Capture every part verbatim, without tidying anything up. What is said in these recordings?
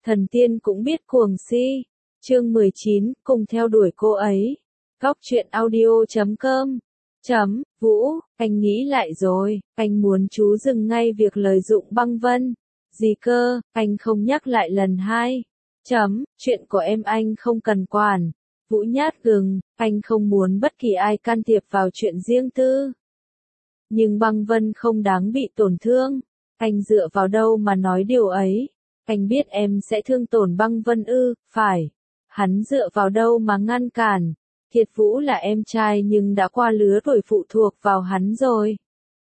Thần tiên cũng biết cuồng si. Chương mười chín, cùng theo đuổi cô ấy. Góc truyện audio chấm com. Chấm, Vũ, anh nghĩ lại rồi, anh muốn chú dừng ngay việc lợi dụng Băng Vân. Gì cơ, anh không nhắc lại lần hai. Chấm, chuyện của em anh không cần quản. Vũ nhát gừng, anh không muốn bất kỳ ai can thiệp vào chuyện riêng tư. Nhưng Băng Vân không đáng bị tổn thương. Anh dựa vào đâu mà nói điều ấy? Anh biết em sẽ thương tổn Băng Vân ư, phải. Hắn dựa vào đâu mà ngăn cản? Kiệt Vũ là em trai nhưng đã qua lứa tuổi phụ thuộc vào hắn rồi.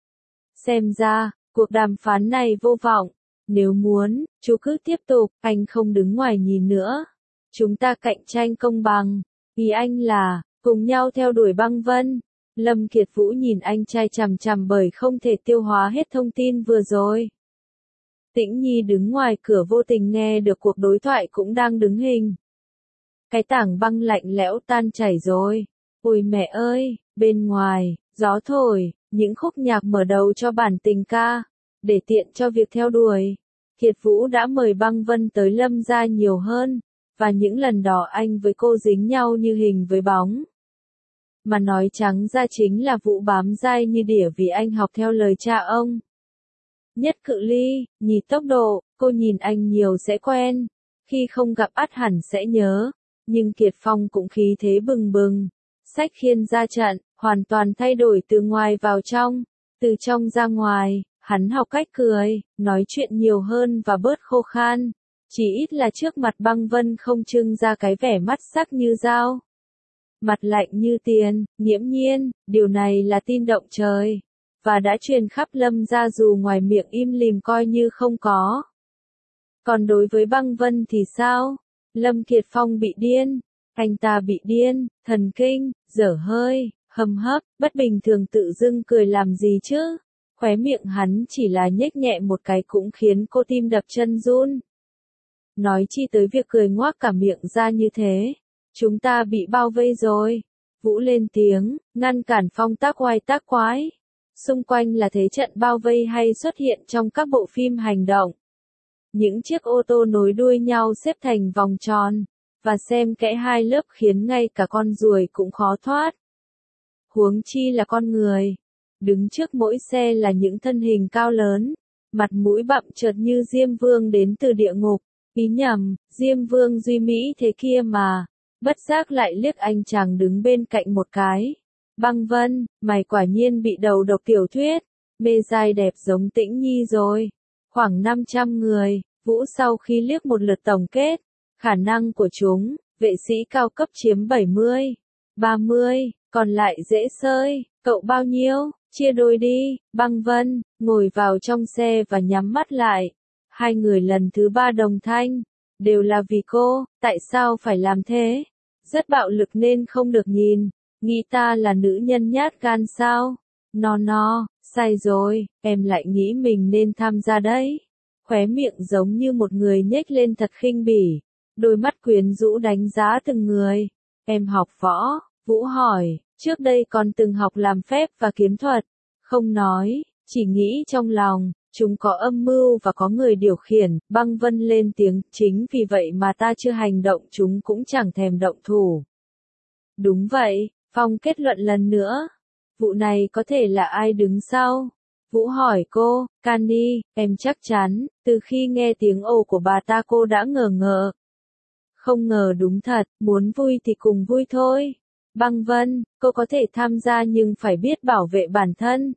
Xem ra, cuộc đàm phán này vô vọng. Nếu muốn, chú cứ tiếp tục, anh không đứng ngoài nhìn nữa. Chúng ta cạnh tranh công bằng. Ý anh là, cùng nhau theo đuổi Băng Vân. Lâm Kiệt Vũ nhìn anh trai chằm chằm bởi không thể tiêu hóa hết thông tin vừa rồi. Tĩnh Nhi đứng ngoài cửa vô tình nghe được cuộc đối thoại cũng đang đứng hình. Cái tảng băng lạnh lẽo tan chảy rồi. Ôi mẹ ơi, bên ngoài, gió thổi, những khúc nhạc mở đầu cho bản tình ca. Để tiện cho việc theo đuổi, Kiệt Vũ đã mời Băng Vân tới Lâm gia nhiều hơn. Và những lần đó anh với cô dính nhau như hình với bóng. Mà nói trắng ra chính là Vũ bám dai như đỉa vì anh học theo lời cha ông. Nhất cự ly, nhì tốc độ, cô nhìn anh nhiều sẽ quen. Khi không gặp ắt hẳn sẽ nhớ. Nhưng Kiệt Phong cũng khí thế bừng bừng. Xách khiên ra trận, hoàn toàn thay đổi từ ngoài vào trong. Từ trong ra ngoài, hắn học cách cười, nói chuyện nhiều hơn và bớt khô khan. Chỉ ít là trước mặt Băng Vân không trưng ra cái vẻ mắt sắc như dao. Mặt lạnh như tiền, nghiễm nhiên, điều này là tin động trời. Và đã truyền khắp Lâm gia dù ngoài miệng im lìm coi như không có. Còn đối với Băng Vân thì sao? Lâm Kiệt Phong bị điên. Anh ta bị điên, thần kinh, dở hơi, hầm hấp, bất bình thường tự dưng cười làm gì chứ? Khóe miệng hắn chỉ là nhếch nhẹ một cái cũng khiến cô tim đập chân run. Nói chi tới việc cười ngoác cả miệng ra như thế. Chúng ta bị bao vây rồi. Vũ lên tiếng, ngăn cản Phong tác oai tác quái. Xung quanh là thế trận bao vây hay xuất hiện trong các bộ phim hành động. Những chiếc ô tô nối đuôi nhau xếp thành vòng tròn. Và xem kẽ hai lớp khiến ngay cả con ruồi cũng khó thoát. Huống chi là con người. Đứng trước mỗi xe là những thân hình cao lớn. Mặt mũi bặm trợt như Diêm Vương đến từ địa ngục. Ý nhầm, Diêm Vương duy mỹ thế kia mà. Bất giác lại liếc anh chàng đứng bên cạnh một cái. Băng Vân, mày quả nhiên bị đầu độc tiểu thuyết. Mê dai đẹp giống Tĩnh Nhi rồi. Khoảng năm trăm người, Vũ sau khi liếc một lượt tổng kết. Khả năng của chúng, vệ sĩ cao cấp chiếm bảy mươi, ba mươi, còn lại dễ sơi. Cậu bao nhiêu? Chia đôi đi. Băng Vân, ngồi vào trong xe và nhắm mắt lại. Hai người lần thứ ba đồng thanh. Đều là vì cô, tại sao phải làm thế? Rất bạo lực nên không được nhìn. Nghĩ ta là nữ nhân nhát gan sao? No no, sai rồi, em lại nghĩ mình nên tham gia đấy. Khóe miệng giống như một người nhếch lên thật khinh bỉ. Đôi mắt quyến rũ đánh giá từng người. Em học võ, Vũ hỏi, trước đây còn từng học làm phép và kiếm thuật. Không nói, chỉ nghĩ trong lòng, chúng có âm mưu và có người điều khiển. Băng Vân lên tiếng, chính vì vậy mà ta chưa hành động chúng cũng chẳng thèm động thủ. Đúng vậy, Phong kết luận lần nữa. Vụ này có thể là ai đứng sau? Vũ hỏi cô, Cani, em chắc chắn, từ khi nghe tiếng ồ của bà ta cô đã ngờ ngợ. Không ngờ đúng thật, muốn vui thì cùng vui thôi. Băng Vân, cô có thể tham gia nhưng phải biết bảo vệ bản thân.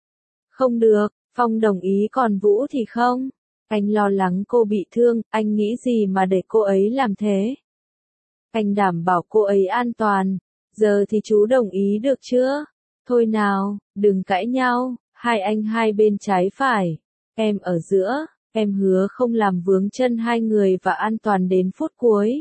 Không được, Phong đồng ý còn Vũ thì không. Anh lo lắng cô bị thương, anh nghĩ gì mà để cô ấy làm thế? Anh đảm bảo cô ấy an toàn. Giờ thì chú đồng ý được chưa? Thôi nào, đừng cãi nhau, hai anh hai bên trái phải. Em ở giữa, em hứa không làm vướng chân hai người và an toàn đến phút cuối.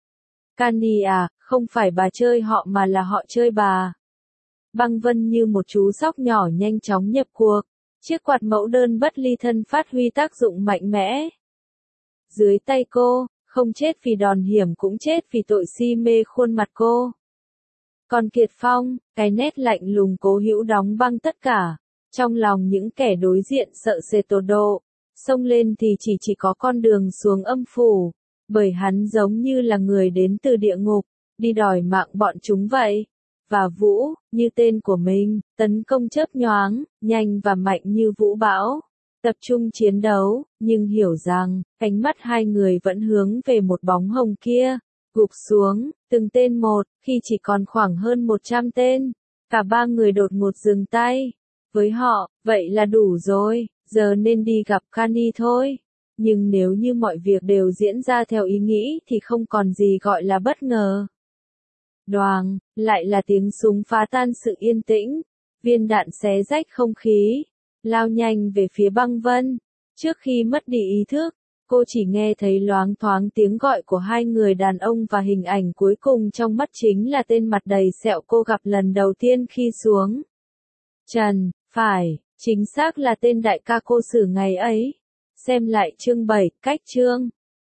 Cani à, không phải bà chơi họ mà là họ chơi bà. Băng Vân như một chú sóc nhỏ nhanh chóng nhập cuộc. Chiếc quạt mẫu đơn bất ly thân phát huy tác dụng mạnh mẽ. Dưới tay cô, không chết vì đòn hiểm cũng chết vì tội si mê khuôn mặt cô. Còn Kiệt Phong, cái nét lạnh lùng cố hữu đóng băng tất cả. Trong lòng những kẻ đối diện sợ sệt tột độ. Xông lên thì chỉ chỉ có con đường xuống âm phủ. bởi hắn giống như là người đến từ địa ngục, đi đòi mạng bọn chúng vậy. Và Vũ, như tên của mình, tấn công chớp nhoáng, nhanh và mạnh như vũ bão. Tập trung chiến đấu, nhưng hiểu rằng, ánh mắt hai người vẫn hướng về một bóng hồng kia. Gục xuống, từng tên một, khi chỉ còn khoảng hơn một trăm tên. Cả ba người đột ngột dừng tay. Với họ, vậy là đủ rồi, giờ nên đi gặp Kani thôi. Nhưng nếu như mọi việc đều diễn ra theo ý nghĩ thì không còn gì gọi là bất ngờ. Đoàng, lại là tiếng súng phá tan sự yên tĩnh. Viên đạn xé rách không khí, lao nhanh về phía Băng Vân. Trước khi mất đi ý thức, cô chỉ nghe thấy loáng thoáng tiếng gọi của hai người đàn ông và hình ảnh cuối cùng trong mắt chính là tên mặt đầy sẹo cô gặp lần đầu tiên khi xuống. Trần, phải, chính xác là tên đại ca cô xử ngày ấy. Xem lại chương bảy, cách chương.